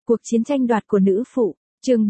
Cuộc chiến tranh đoạt của nữ phụ, chương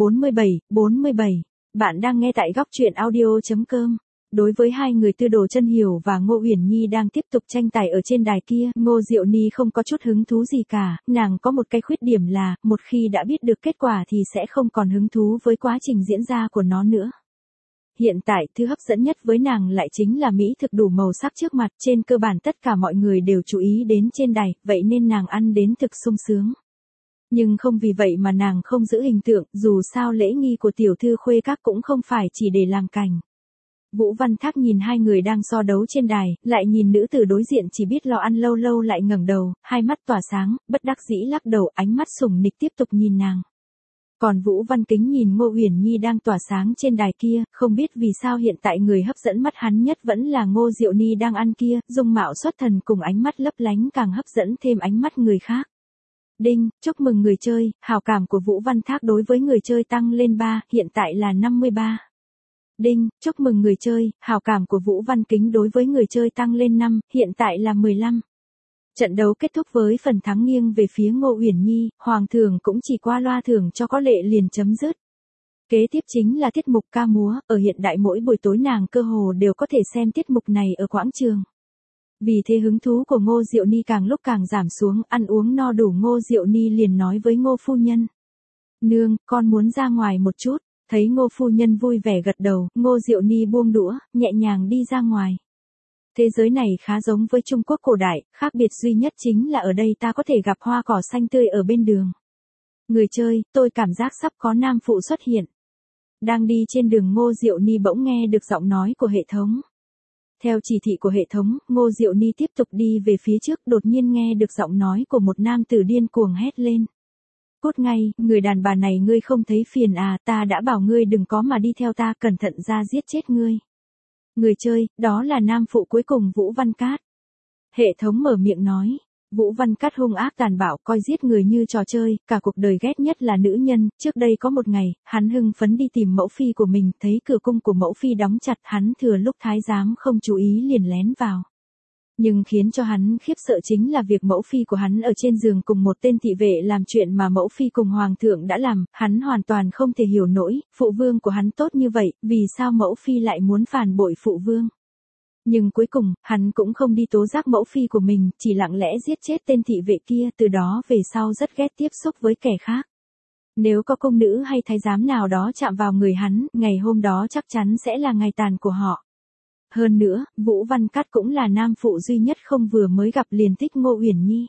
47. Bạn đang nghe tại góc truyện audio.com. Đối với hai người Tư Đồ Chân Hiểu và Ngô Uyển Nhi đang tiếp tục tranh tài ở trên đài kia, Ngô Diệu Ni không có chút hứng thú gì cả, nàng có một cái khuyết điểm là, một khi đã biết được kết quả thì sẽ không còn hứng thú với quá trình diễn ra của nó nữa. Hiện tại, thứ hấp dẫn nhất với nàng lại chính là mỹ thực đủ màu sắc trước mặt, trên cơ bản tất cả mọi người đều chú ý đến trên đài, vậy nên nàng ăn đến thực sung sướng. Nhưng không vì vậy mà nàng không giữ hình tượng, dù sao lễ nghi của tiểu thư khuê các cũng không phải chỉ để làm cảnh. Vũ Văn Thác nhìn hai người đang so đấu trên đài, lại nhìn nữ tử đối diện chỉ biết lo ăn, lâu lâu lại ngẩng đầu, hai mắt tỏa sáng, bất đắc dĩ lắc đầu, ánh mắt sủng nịch tiếp tục nhìn nàng. Còn Vũ Văn Kính nhìn Ngô Uyển Nhi đang tỏa sáng trên đài kia, không biết vì sao hiện tại người hấp dẫn mắt hắn nhất vẫn là Ngô Diệu Ni đang ăn kia, dung mạo xuất thần cùng ánh mắt lấp lánh càng hấp dẫn thêm ánh mắt người khác. Đinh, chúc mừng người chơi, hào cảm của Vũ Văn Thác đối với người chơi tăng lên 3, hiện tại là 53. Đinh, chúc mừng người chơi, hào cảm của Vũ Văn Kính đối với người chơi tăng lên 5, hiện tại là 15. Trận đấu kết thúc với phần thắng nghiêng về phía Ngô Uyển Nhi, Hoàng thượng cũng chỉ qua loa thưởng cho có lệ liền chấm dứt. Kế tiếp chính là tiết mục ca múa, ở hiện đại mỗi buổi tối nàng cơ hồ đều có thể xem tiết mục này ở quảng trường. Vì thế hứng thú của Ngô Diệu Ni càng lúc càng giảm xuống, ăn uống no đủ Ngô Diệu Ni liền nói với Ngô phu nhân. Nương, con muốn ra ngoài một chút, thấy Ngô phu nhân vui vẻ gật đầu, Ngô Diệu Ni buông đũa, nhẹ nhàng đi ra ngoài. Thế giới này khá giống với Trung Quốc cổ đại, khác biệt duy nhất chính là ở đây ta có thể gặp hoa cỏ xanh tươi ở bên đường. Người chơi, tôi cảm giác sắp có nam phụ xuất hiện. Đang đi trên đường Ngô Diệu Ni bỗng nghe được giọng nói của hệ thống. Theo chỉ thị của hệ thống, Ngô Diệu Ni tiếp tục đi về phía trước, đột nhiên nghe được giọng nói của một nam tử điên cuồng hét lên. Cút ngay, người đàn bà này ngươi không thấy phiền à, ta đã bảo ngươi đừng có mà đi theo ta, cẩn thận ra giết chết ngươi. Người chơi, đó là nam phụ cuối cùng Vũ Văn Cát. Hệ thống mở miệng nói. Vũ Văn Cát hung ác tàn bạo, coi giết người như trò chơi, cả cuộc đời ghét nhất là nữ nhân. Trước đây có một ngày, hắn hưng phấn đi tìm mẫu phi của mình, thấy cửa cung của mẫu phi đóng chặt, hắn thừa lúc thái giám không chú ý liền lén vào. Nhưng khiến cho hắn khiếp sợ chính là việc mẫu phi của hắn ở trên giường cùng một tên thị vệ làm chuyện mà mẫu phi cùng hoàng thượng đã làm, hắn hoàn toàn không thể hiểu nổi, phụ vương của hắn tốt như vậy, vì sao mẫu phi lại muốn phản bội phụ vương. Nhưng cuối cùng, hắn cũng không đi tố giác mẫu phi của mình, chỉ lặng lẽ giết chết tên thị vệ kia, từ đó về sau rất ghét tiếp xúc với kẻ khác. Nếu có công nữ hay thái giám nào đó chạm vào người hắn, ngày hôm đó chắc chắn sẽ là ngày tàn của họ. Hơn nữa, Vũ Văn Cát cũng là nam phụ duy nhất không vừa mới gặp liền thích Ngô Uyển Nhi.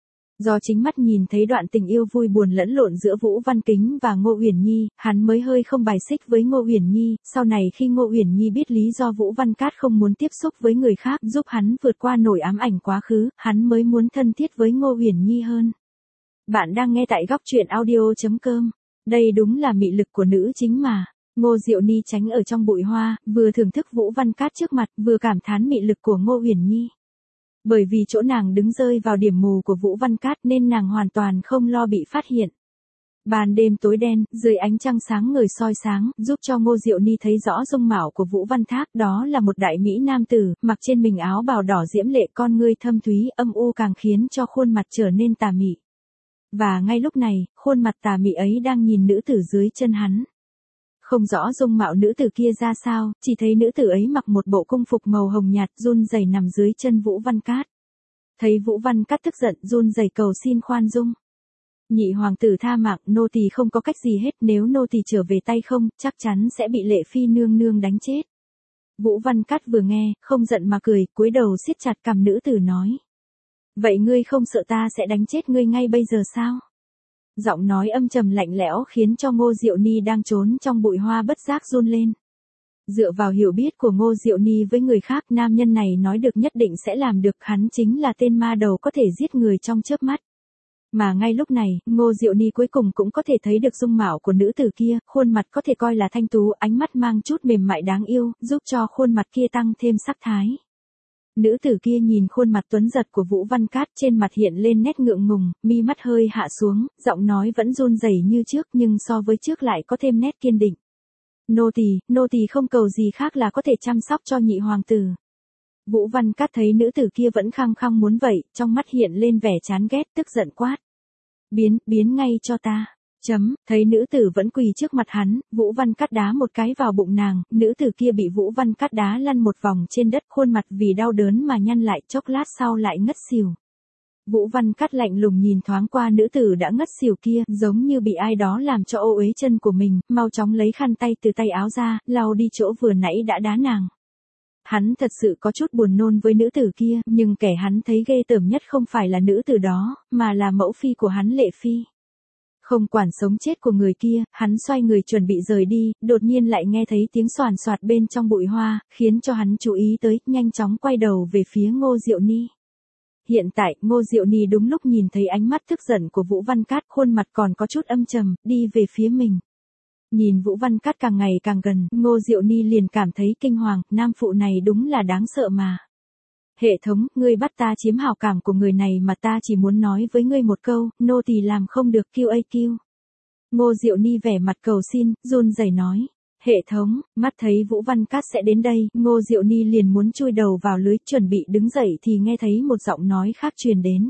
Do chính mắt nhìn thấy đoạn tình yêu vui buồn lẫn lộn giữa Vũ Văn Kính và Ngô Uyển Nhi, hắn mới hơi không bài xích với Ngô Uyển Nhi, sau này khi Ngô Uyển Nhi biết lý do Vũ Văn Cát không muốn tiếp xúc với người khác, giúp hắn vượt qua nỗi ám ảnh quá khứ, hắn mới muốn thân thiết với Ngô Uyển Nhi hơn. Bạn đang nghe tại góc truyện audio.com. Đây đúng là mị lực của nữ chính mà. Ngô Diệu Ni tránh ở trong bụi hoa, vừa thưởng thức Vũ Văn Cát trước mặt, vừa cảm thán mị lực của Ngô Uyển Nhi. Bởi vì chỗ nàng đứng rơi vào điểm mù của Vũ Văn Cát nên nàng hoàn toàn không lo bị phát hiện. Ban đêm tối đen, dưới ánh trăng sáng ngời soi sáng, giúp cho Ngô Diệu Ni thấy rõ dung mạo của Vũ Văn Thác, đó là một đại mỹ nam tử, mặc trên mình áo bào đỏ diễm lệ, con ngươi thâm thúy, âm u càng khiến cho khuôn mặt trở nên tà mị. Và ngay lúc này, khuôn mặt tà mị ấy đang nhìn nữ tử dưới chân hắn. Không rõ dung mạo nữ tử kia ra sao, chỉ thấy nữ tử ấy mặc một bộ cung phục màu hồng nhạt, run rẩy nằm dưới chân Vũ Văn Cát. Thấy Vũ Văn Cát tức giận, run rẩy cầu xin khoan dung. Nhị hoàng tử tha mạng, nô tỳ không có cách gì hết, nếu nô tỳ trở về tay không, chắc chắn sẽ bị Lệ phi nương nương đánh chết. Vũ Văn Cát vừa nghe, không giận mà cười, cúi đầu siết chặt cằm nữ tử nói. Vậy ngươi không sợ ta sẽ đánh chết ngươi ngay bây giờ sao? Giọng nói âm trầm lạnh lẽo khiến cho Ngô Diệu Ni đang trốn trong bụi hoa bất giác run lên. Dựa vào hiểu biết của Ngô Diệu Ni với người khác, nam nhân này nói được nhất định sẽ làm được, hắn chính là tên ma đầu có thể giết người trong chớp mắt. Mà ngay lúc này, Ngô Diệu Ni cuối cùng cũng có thể thấy được dung mạo của nữ tử kia, khuôn mặt có thể coi là thanh tú, ánh mắt mang chút mềm mại đáng yêu, giúp cho khuôn mặt kia tăng thêm sắc thái. Nữ tử kia nhìn khuôn mặt tuấn giật của Vũ Văn Cát, trên mặt hiện lên nét ngượng ngùng, mi mắt hơi hạ xuống, giọng nói vẫn run rẩy như trước nhưng so với trước lại có thêm nét kiên định. Nô tỳ không cầu gì khác là có thể chăm sóc cho nhị hoàng tử. Vũ Văn Cát thấy nữ tử kia vẫn khăng khăng muốn vậy, trong mắt hiện lên vẻ chán ghét, tức giận quát. Biến ngay cho ta. Thấy nữ tử vẫn quỳ trước mặt hắn, Vũ Văn Cát đá một cái vào bụng nàng, nữ tử kia bị Vũ Văn Cát đá lăn một vòng trên đất, khuôn mặt vì đau đớn mà nhăn lại, chốc lát sau lại ngất xỉu. Vũ Văn Cát lạnh lùng nhìn thoáng qua nữ tử đã ngất xỉu kia, giống như bị ai đó làm cho ô uế chân của mình, mau chóng lấy khăn tay từ tay áo ra, lau đi chỗ vừa nãy đã đá nàng. Hắn thật sự có chút buồn nôn với nữ tử kia, nhưng kẻ hắn thấy ghê tởm nhất không phải là nữ tử đó, mà là mẫu phi của hắn Lệ Phi. Không quản sống chết của người kia, hắn xoay người chuẩn bị rời đi, đột nhiên lại nghe thấy tiếng xoàn xoạt bên trong bụi hoa, khiến cho hắn chú ý tới, nhanh chóng quay đầu về phía Ngô Diệu Ni. Hiện tại, Ngô Diệu Ni đúng lúc nhìn thấy ánh mắt tức giận của Vũ Văn Cát, khuôn mặt còn có chút âm trầm, đi về phía mình. Nhìn Vũ Văn Cát càng ngày càng gần, Ngô Diệu Ni liền cảm thấy kinh hoàng, nam phụ này đúng là đáng sợ mà. Hệ thống, ngươi bắt ta chiếm hảo cảm của người này mà ta chỉ muốn nói với ngươi một câu, nô tỳ làm không được QAQ. Ngô Diệu Ni vẻ mặt cầu xin, run rẩy nói. Hệ thống, mắt thấy Vũ Văn Cát sẽ đến đây, Ngô Diệu Ni liền muốn chui đầu vào lưới, chuẩn bị đứng dậy thì nghe thấy một giọng nói khác truyền đến.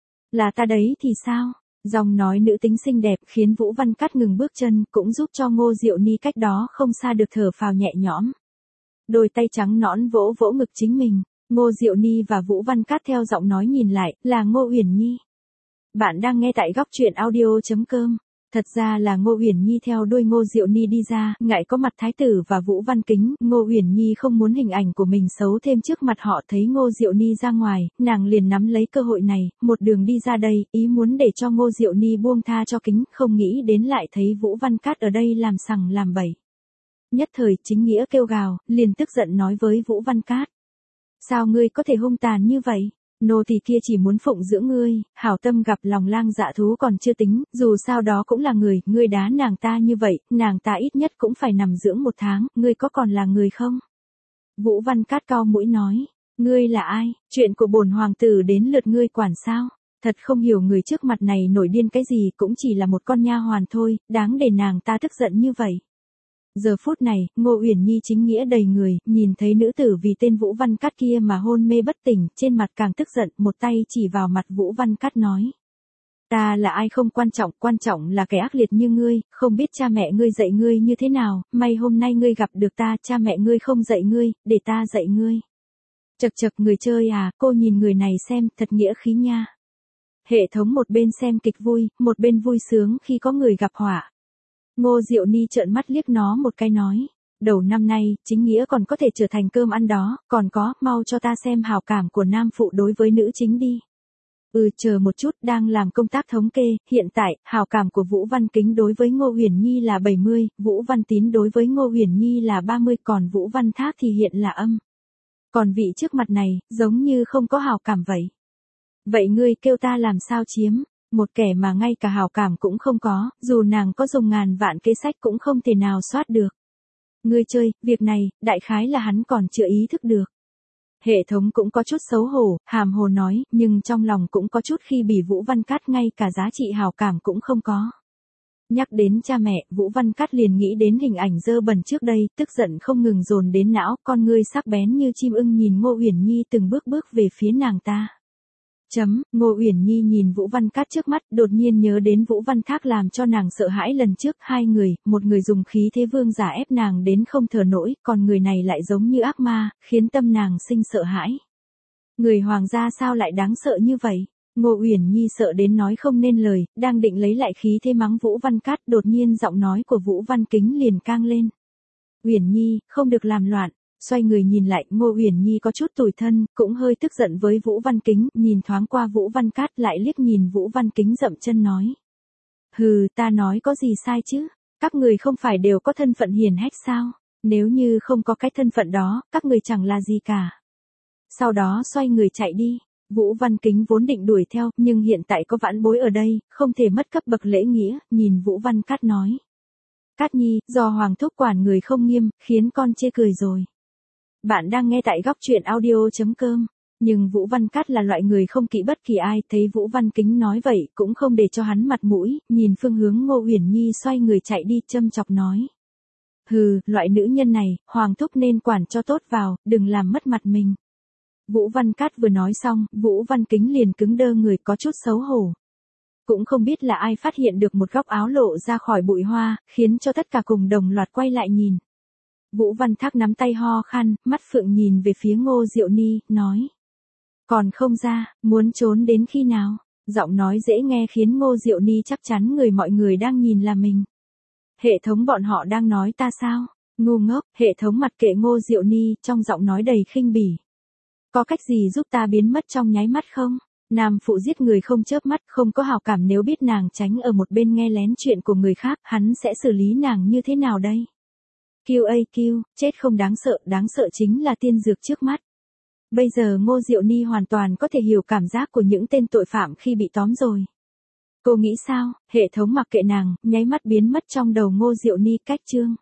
Là ta đấy thì sao? Giọng nói nữ tính xinh đẹp khiến Vũ Văn Cát ngừng bước chân, cũng giúp cho Ngô Diệu Ni cách đó không xa được thở phào nhẹ nhõm. Đôi tay trắng nõn vỗ vỗ ngực chính mình. Ngô Diệu Ni và Vũ Văn Cát theo giọng nói nhìn lại, là Ngô Uyển Nhi. Bạn đang nghe tại góc truyện audio.com. Thật ra là Ngô Uyển Nhi theo đuôi Ngô Diệu Ni đi ra, ngại có mặt thái tử và Vũ Văn Kính, Ngô Uyển Nhi không muốn hình ảnh của mình xấu thêm trước mặt họ. Thấy Ngô Diệu Ni ra ngoài, nàng liền nắm lấy cơ hội này, một đường đi ra đây, ý muốn để cho Ngô Diệu Ni buông tha cho Kính, không nghĩ đến lại thấy Vũ Văn Cát ở đây làm sằng làm bậy. Nhất thời Chính Nghĩa kêu gào, liền tức giận nói với Vũ Văn Cát. Sao ngươi có thể hung tàn như vậy? Nô tỳ kia chỉ muốn phụng dưỡng ngươi, hảo tâm gặp lòng lang dạ thú còn chưa tính, dù sao đó cũng là người, ngươi đá nàng ta như vậy, nàng ta ít nhất cũng phải nằm dưỡng 1 tháng, ngươi có còn là người không? Vũ Văn Cát cau mũi nói, ngươi là ai, chuyện của bổn hoàng tử đến lượt ngươi quản sao? Thật không hiểu người trước mặt này nổi điên cái gì, cũng chỉ là một con nha hoàn thôi, đáng để nàng ta tức giận như vậy. Giờ phút này, Ngô Uyển Nhi chính nghĩa đầy người, nhìn thấy nữ tử vì tên Vũ Văn Cát kia mà hôn mê bất tỉnh, trên mặt càng tức giận, một tay chỉ vào mặt Vũ Văn Cát nói. Ta là ai không quan trọng là kẻ ác liệt như ngươi, không biết cha mẹ ngươi dạy ngươi như thế nào, may hôm nay ngươi gặp được ta, cha mẹ ngươi không dạy ngươi, để ta dạy ngươi. Chậc chậc người chơi à, cô nhìn người này xem, thật nghĩa khí nha. Hệ thống một bên xem kịch vui, một bên vui sướng khi có người gặp họa. Ngô Diệu Ni trợn mắt liếc nó một cái nói, đầu năm nay, chính nghĩa còn có thể trở thành cơm ăn đó, còn có, mau cho ta xem hảo cảm của nam phụ đối với nữ chính đi. Chờ một chút, đang làm công tác thống kê, hiện tại, hảo cảm của Vũ Văn Kính đối với Ngô Uyển Nhi là 70, Vũ Văn Tín đối với Ngô Uyển Nhi là 30, còn Vũ Văn Thác thì hiện là âm. Còn vị trước mặt này, giống như không có hảo cảm vậy. Vậy ngươi kêu ta làm sao chiếm? Một kẻ mà ngay cả hảo cảm cũng không có, dù nàng có dùng ngàn vạn kế sách cũng không thể nào soát được. Ngươi chơi, việc này, đại khái là hắn còn chưa ý thức được. Hệ thống cũng có chút xấu hổ, hàm hồ nói, nhưng trong lòng cũng có chút khi bị Vũ Văn Cát ngay cả giá trị hảo cảm cũng không có. Nhắc đến cha mẹ, Vũ Văn Cát liền nghĩ đến hình ảnh dơ bẩn trước đây, tức giận không ngừng dồn đến não, con ngươi sắc bén như chim ưng nhìn Ngô Uyển Nhi từng bước về phía nàng ta. Ngô Uyển Nhi nhìn Vũ Văn Cát trước mắt, đột nhiên nhớ đến Vũ Văn Thác làm cho nàng sợ hãi lần trước, hai người, một người dùng khí thế vương giả ép nàng đến không thở nổi, còn người này lại giống như ác ma, khiến tâm nàng sinh sợ hãi. Người hoàng gia sao lại đáng sợ như vậy? Ngô Uyển Nhi sợ đến nói không nên lời, đang định lấy lại khí thế mắng Vũ Văn Cát, đột nhiên giọng nói của Vũ Văn Kính liền cang lên. Uyển Nhi, không được làm loạn. Xoay người nhìn lại, Ngô Uyển Nhi có chút tủi thân, cũng hơi tức giận với Vũ Văn Kính, nhìn thoáng qua Vũ Văn Cát lại liếc nhìn Vũ Văn Kính dậm chân nói. Hừ, ta nói có gì sai chứ? Các người không phải đều có thân phận hiền hách sao? Nếu như không có cái thân phận đó, các người chẳng là gì cả. Sau đó xoay người chạy đi. Vũ Văn Kính vốn định đuổi theo, nhưng hiện tại có vãn bối ở đây, không thể mất cấp bậc lễ nghĩa, nhìn Vũ Văn Cát nói. Cát Nhi, do Hoàng thúc quản người không nghiêm, khiến con chê cười rồi. Bạn đang nghe tại góc truyện audio.com. Nhưng Vũ Văn Cát là loại người không kỵ bất kỳ ai, thấy Vũ Văn Kính nói vậy, cũng không để cho hắn mặt mũi, nhìn phương hướng Ngô Uyển Nhi xoay người chạy đi, châm chọc nói. Hừ, loại nữ nhân này, Hoàng thúc nên quản cho tốt vào, đừng làm mất mặt mình. Vũ Văn Cát vừa nói xong, Vũ Văn Kính liền cứng đơ người, có chút xấu hổ. Cũng không biết là ai phát hiện được một góc áo lộ ra khỏi bụi hoa, khiến cho tất cả cùng đồng loạt quay lại nhìn. Vũ Văn Thác nắm tay ho khan, mắt phượng nhìn về phía Ngô Diệu Ni, nói. Còn không ra, muốn trốn đến khi nào? Giọng nói dễ nghe khiến Ngô Diệu Ni chắc chắn mọi người đang nhìn là mình. Hệ thống bọn họ đang nói ta sao? Ngu ngốc, hệ thống mặc kệ Ngô Diệu Ni, trong giọng nói đầy khinh bỉ. Có cách gì giúp ta biến mất trong nháy mắt không? Nam phụ giết người không chớp mắt, không có hào cảm, nếu biết nàng tránh ở một bên nghe lén chuyện của người khác, hắn sẽ xử lý nàng như thế nào đây? QAQ, chết không đáng sợ chính là tiên dược trước mắt. Bây giờ Ngô Diệu Ni hoàn toàn có thể hiểu cảm giác của những tên tội phạm khi bị tóm rồi. Cô nghĩ sao? Hệ thống mặc kệ nàng, nháy mắt biến mất trong đầu Ngô Diệu Ni. Cách chương